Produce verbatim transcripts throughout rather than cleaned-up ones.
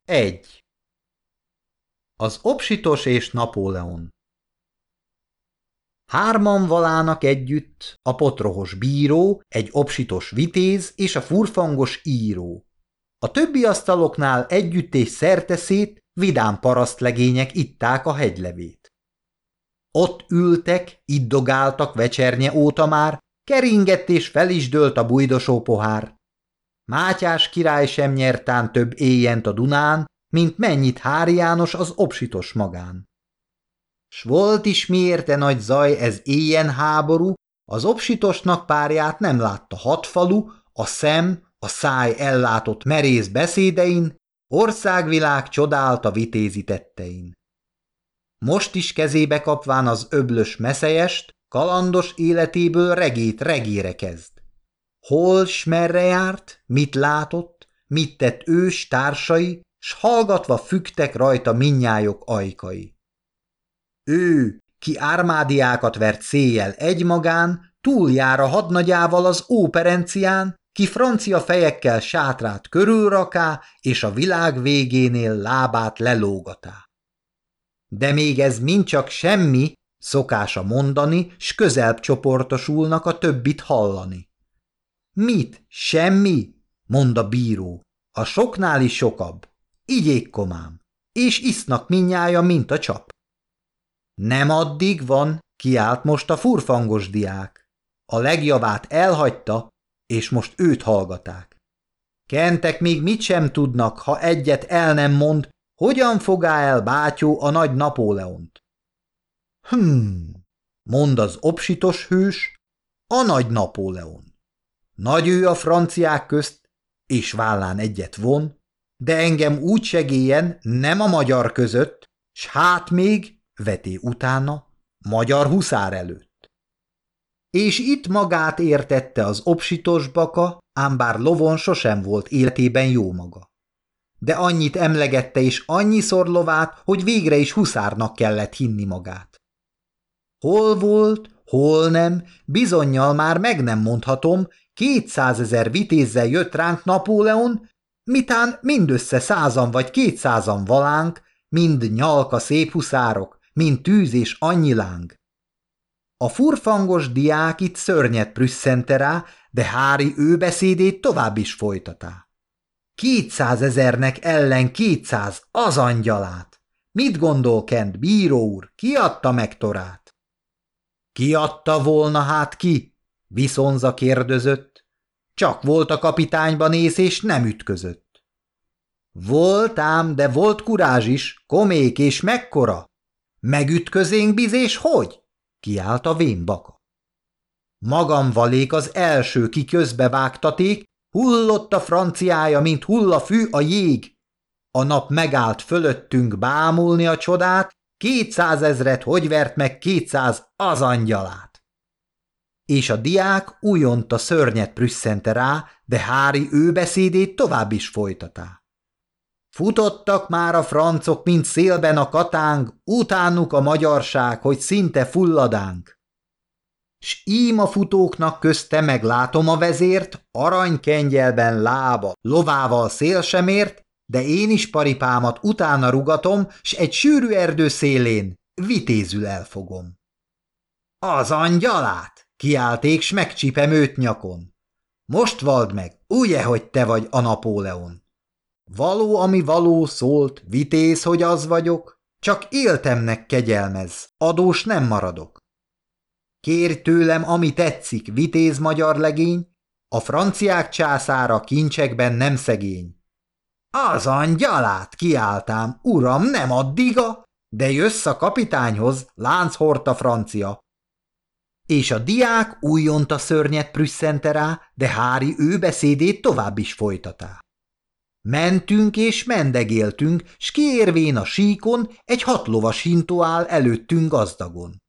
egy. Az Obsitos és Napóleon. Hárman valának együtt a potrohos bíró, egy obsitos vitéz és a furfangos író. A többi asztaloknál együtt és szerteszét vidám parasztlegények itták a hegylevét. Ott ültek, iddogáltak vecsernye óta már, keringett és fel is dőlt a bujdosó pohár. Mátyás király sem nyertán több éjjent a Dunán, mint mennyit Háry János az obsitos magán. S volt is miérte nagy zaj ez éjjen háború, az obsitosnak párját nem látta hat falu, a szem, a száj ellátott merész beszédein, országvilág csodált a vitézi tettein. Most is kezébe kapván az öblös meszelyest, kalandos életéből regét regére kezd. Hol s merre járt, mit látott, mit tett ős társai, s hallgatva függtek rajta minnyájok ajkai. Ő, ki ármádiákat vert széjjel egymagán, túljár a hadnagyával az óperencián, ki francia fejekkel sátrát körülraká, és a világ végénél lábát lelógatá. De még ez mind csak semmi, szokása mondani, s közelbb csoportosulnak a többit hallani. Mit? Semmi? Mond a bíró. A soknál is sokabb. Igyék, komám. És isznak minnyája, mint a csap. Nem addig van, kiált most a furfangos diák. A legjavát elhagyta, és most őt hallgaták. Kentek még mit sem tudnak, ha egyet el nem mond, hogyan fogá el bátyó a nagy Napóleont. Hmm, mond az obsitos hős, a nagy Napóleon. Nagy ő a franciák közt, és vállán egyet von, de engem úgy segélyen nem a magyar között, s hát még, veté utána, magyar huszár előtt. És itt magát értette az obsitos baka, ám bár lovon sosem volt életében jó maga. De annyit emlegette és annyiszor lovát, hogy végre is huszárnak kellett hinni magát. Hol volt, hol nem, bizonnyal már meg nem mondhatom, kétszázezer vitézzel jött ránk Napóleon, mitán mindössze százan vagy kétszázan valánk, mind nyalka szép huszárok, mind tűz és annyi láng. A furfangos diák itt szörnyet prüsszente rá, de Háry ő beszédét tovább is folytatá. Kétszázezernek ellen kétszáz, az angyalát! Mit gondol Kent, bíró úr, ki adta meg Torát? Ki adta volna hát ki? Viszonza kérdözött. Csak volt a kapitányban ész, és nem ütközött. Volt ám, de volt kurázs is, komék és mekkora. Megütközénk biz, és hogy? Kiállt a vén baka. Magam valék az első, ki közbevágtaték, hullott a franciája, mint hull a fű a jég. A nap megállt fölöttünk bámulni a csodát, kétszázezret hogy vert meg kétszáz az angyalát. És a diák újonta szörnyet prüsszente rá, de Háry ő beszédét tovább is folytatá. Futottak már a francok, mint szélben a katánk, utánuk a magyarság, hogy szinte fulladánk. S ím a futóknak közte meglátom a vezért, aranykengyelben lába, lovával szél sem ért, de én is paripámat utána rugatom, s egy sűrű erdő szélén vitézül elfogom. Az angyalát! Kiálték, s megcsipem őt nyakon. Most vald meg, ugye, hogy te vagy a Napóleon. Való, ami való szólt, vitéz, hogy az vagyok, csak éltemnek kegyelmez, adós nem maradok. Kérj tőlem, ami tetszik, vitéz magyar legény, a franciák császára kincsekben nem szegény. Az angyalát, kiáltám, uram, nem addiga, de jössz a kapitányhoz, lánchort a francia. És a diák újonta szörnyet prüsszente rá, de Háry ő beszédét tovább is folytatá. Mentünk és mendegéltünk, s kiérvén a síkon egy hatlovas hintó áll előttünk gazdagon.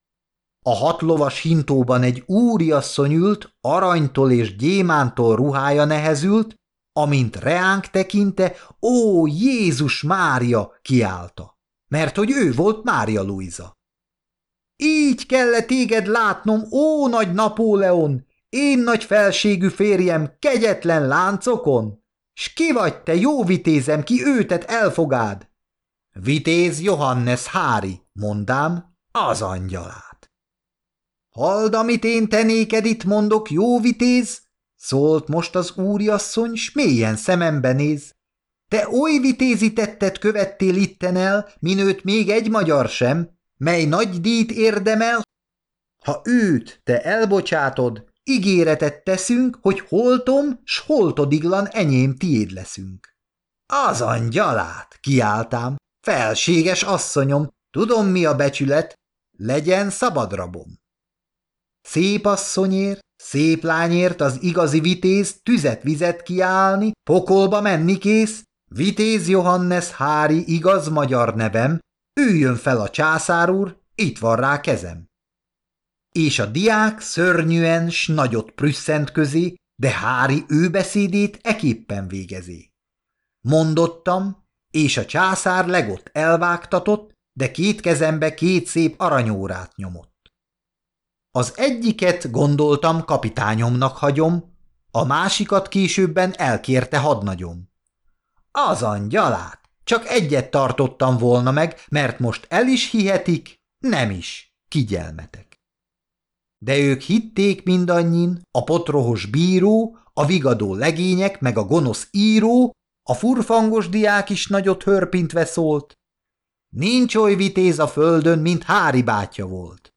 A hatlovas hintóban egy úriasszony ült, aranytól és gyémántól ruhája nehezült, amint reánk tekinte, ó, Jézus Mária, kiálta, mert hogy ő volt Mária Luisa. Így kellett téged látnom, ó, nagy Napóleon, én nagy felségű férjem kegyetlen láncokon? S ki vagy te, jó vitézem, ki őtet elfogád? Vitéz Johannes Hári, mondám, az angyalát. Halld, amit én te néked itt mondok, jó vitéz? Szólt most az úriasszony, s mélyen szemembe néz. Te oly vitézi tettet követtél itten el, minőt még egy magyar sem, mely nagy díjt érdemel. Ha őt te elbocsátod, ígéretet teszünk, hogy holtom, s holtodiglan enyém tiéd leszünk. Az angyalát, kiáltám, felséges asszonyom, tudom mi a becsület, legyen szabadrabom. Szép asszonyért, szép lányért az igazi vitéz tüzet-vizet kiállni, pokolba menni kész, Vitéz Johannes Hári igaz magyar nevem, üljön fel a császár úr, itt van rá kezem. És a diák szörnyűen s nagyot prüsszent közé, de Hári ő beszédét eképpen végezi. Mondottam, és a császár legott elvágtatott, de két kezembe két szép aranyórát nyomott. Az egyiket gondoltam kapitányomnak hagyom, a másikat későbben elkérte hadnagyom. Az angyalát, csak egyet tartottam volna meg, mert most el is hihetik, nem is, kigyelmetek. De ők hitték mindannyin, a potrohos bíró, a vigadó legények meg a gonosz író, a furfangos diák is nagyot hörpintve szólt. Nincs oly vitéz a földön, mint Hári bátyja volt.